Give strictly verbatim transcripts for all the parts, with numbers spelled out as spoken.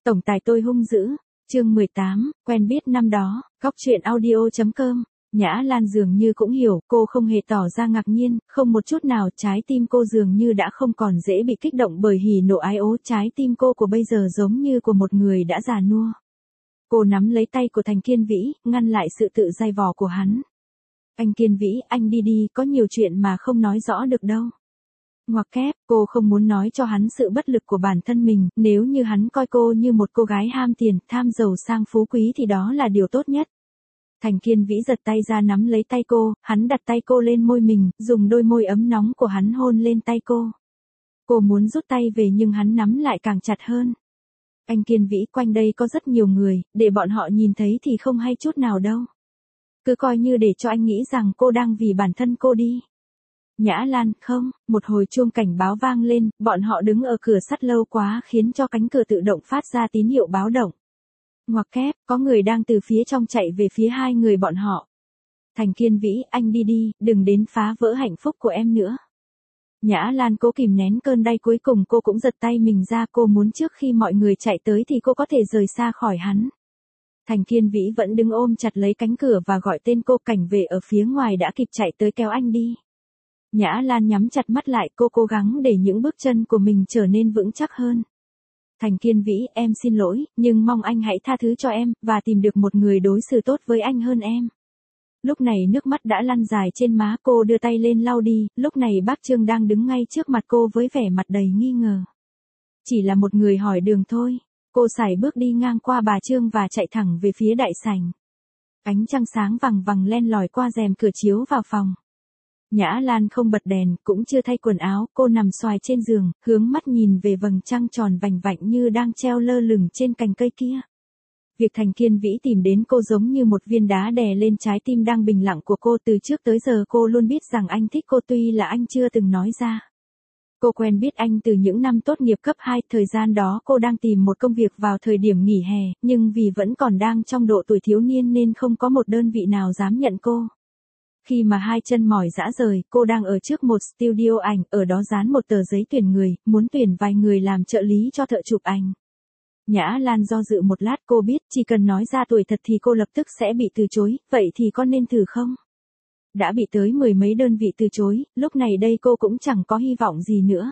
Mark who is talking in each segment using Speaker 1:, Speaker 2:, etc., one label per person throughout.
Speaker 1: Tổng tài tôi hung dữ. Chương mười tám, quen biết năm đó. Góc truyện audio chấm com. Nhã Lan dường như cũng hiểu, cô không hề tỏ ra ngạc nhiên, không một chút nào, trái tim cô dường như đã không còn dễ bị kích động bởi hỉ nộ ái ố, trái tim cô của bây giờ giống như của một người đã già nua. Cô nắm lấy tay của Thành Kiên Vĩ, ngăn lại sự tự dày vò của hắn. Anh Kiên Vĩ, anh đi đi, có nhiều chuyện mà không nói rõ được đâu. Ngoặc kép, cô không muốn nói cho hắn sự bất lực của bản thân mình, nếu như hắn coi cô như một cô gái ham tiền, tham giàu sang phú quý thì đó là điều tốt nhất. Thành Kiên Vĩ giật tay ra nắm lấy tay cô, hắn đặt tay cô lên môi mình, dùng đôi môi ấm nóng của hắn hôn lên tay cô. Cô muốn rút tay về nhưng hắn nắm lại càng chặt hơn. Anh Kiên Vĩ, quanh đây có rất nhiều người, để bọn họ nhìn thấy thì không hay chút nào đâu. Cứ coi như để cho anh nghĩ rằng cô đang vì bản thân cô đi. Nhã Lan, không, một hồi chuông cảnh báo vang lên, bọn họ đứng ở cửa sắt lâu quá khiến cho cánh cửa tự động phát ra tín hiệu báo động. Ngoặc kép, có người đang từ phía trong chạy về phía hai người bọn họ. Thành Kiên Vĩ, anh đi đi, đừng đến phá vỡ hạnh phúc của em nữa. Nhã Lan cố kìm nén cơn đau, cuối cùng cô cũng giật tay mình ra, cô muốn trước khi mọi người chạy tới thì cô có thể rời xa khỏi hắn. Thành Kiên Vĩ vẫn đứng ôm chặt lấy cánh cửa và gọi tên cô. Cảnh vệ ở phía ngoài đã kịp chạy tới kéo anh đi. Nhã Lan nhắm chặt mắt lại, cô cố gắng để những bước chân của mình trở nên vững chắc hơn. Thành Kiên Vĩ, em xin lỗi, nhưng mong anh hãy tha thứ cho em, và tìm được một người đối xử tốt với anh hơn em. Lúc này nước mắt đã lăn dài trên má cô, đưa tay lên lau đi, lúc này bác Trương đang đứng ngay trước mặt cô với vẻ mặt đầy nghi ngờ. Chỉ là một người hỏi đường thôi. Cô sải bước đi ngang qua bà Trương và chạy thẳng về phía đại sảnh. Ánh trăng sáng vằng vằng len lỏi qua rèm cửa chiếu vào phòng. Nhã Lan không bật đèn, cũng chưa thay quần áo, cô nằm xoài trên giường, hướng mắt nhìn về vầng trăng tròn vành vạnh như đang treo lơ lửng trên cành cây kia. Việc Thành Kiên Vĩ tìm đến cô giống như một viên đá đè lên trái tim đang bình lặng của cô. Từ trước tới giờ cô luôn biết rằng anh thích cô, tuy là anh chưa từng nói ra. Cô quen biết anh từ những năm tốt nghiệp cấp hai, thời gian đó cô đang tìm một công việc vào thời điểm nghỉ hè, nhưng vì vẫn còn đang trong độ tuổi thiếu niên nên không có một đơn vị nào dám nhận cô. Khi mà hai chân mỏi rã rời, cô đang ở trước một studio ảnh, ở đó dán một tờ giấy tuyển người, muốn tuyển vài người làm trợ lý cho thợ chụp ảnh. Nhã Lan do dự một lát, cô biết chỉ cần nói ra tuổi thật thì cô lập tức sẽ bị từ chối, vậy thì có nên thử không? Đã bị tới mười mấy đơn vị từ chối, lúc này đây cô cũng chẳng có hy vọng gì nữa.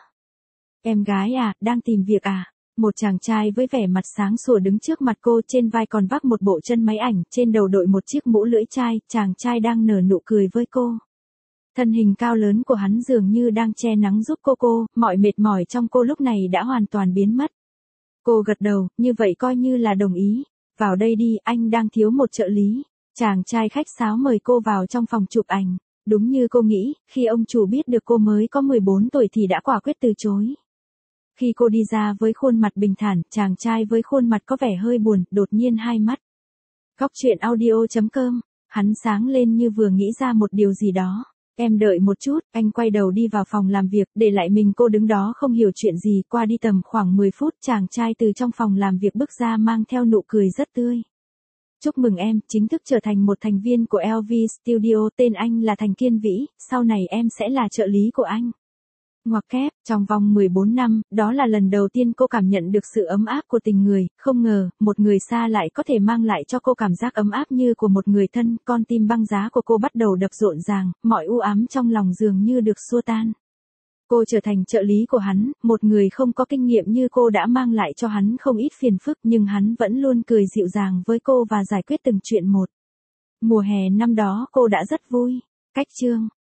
Speaker 1: Em gái à, đang tìm việc à? Một chàng trai với vẻ mặt sáng sủa đứng trước mặt cô, trên vai còn vác một bộ chân máy ảnh, trên đầu đội một chiếc mũ lưỡi chai, chàng trai đang nở nụ cười với cô. Thân hình cao lớn của hắn dường như đang che nắng giúp cô cô, mọi mệt mỏi trong cô lúc này đã hoàn toàn biến mất. Cô gật đầu, như vậy coi như là đồng ý. Vào đây đi, anh đang thiếu một trợ lý. Chàng trai khách sáo mời cô vào trong phòng chụp ảnh. Đúng như cô nghĩ, khi ông chủ biết được cô mới có mười bốn tuổi thì đã quả quyết từ chối. Khi cô đi ra với khuôn mặt bình thản, chàng trai với khuôn mặt có vẻ hơi buồn, đột nhiên hai mắt. Góc truyện audio chấm com, hắn sáng lên như vừa nghĩ ra một điều gì đó. Em đợi một chút, anh quay đầu đi vào phòng làm việc, để lại mình cô đứng đó không hiểu chuyện gì. Qua đi tầm khoảng mười phút, chàng trai từ trong phòng làm việc bước ra mang theo nụ cười rất tươi. Chúc mừng em, chính thức trở thành một thành viên của lờ vê Studio, tên anh là Thành Kiên Vĩ, sau này em sẽ là trợ lý của anh. Ngoặc kép, trong vòng mười bốn năm, đó là lần đầu tiên cô cảm nhận được sự ấm áp của tình người, không ngờ, một người xa lại có thể mang lại cho cô cảm giác ấm áp như của một người thân. Con tim băng giá của cô bắt đầu đập rộn ràng, mọi u ám trong lòng dường như được xua tan. Cô trở thành trợ lý của hắn, một người không có kinh nghiệm như cô đã mang lại cho hắn không ít phiền phức, nhưng hắn vẫn luôn cười dịu dàng với cô và giải quyết từng chuyện một. Mùa hè năm đó cô đã rất vui. Cách chương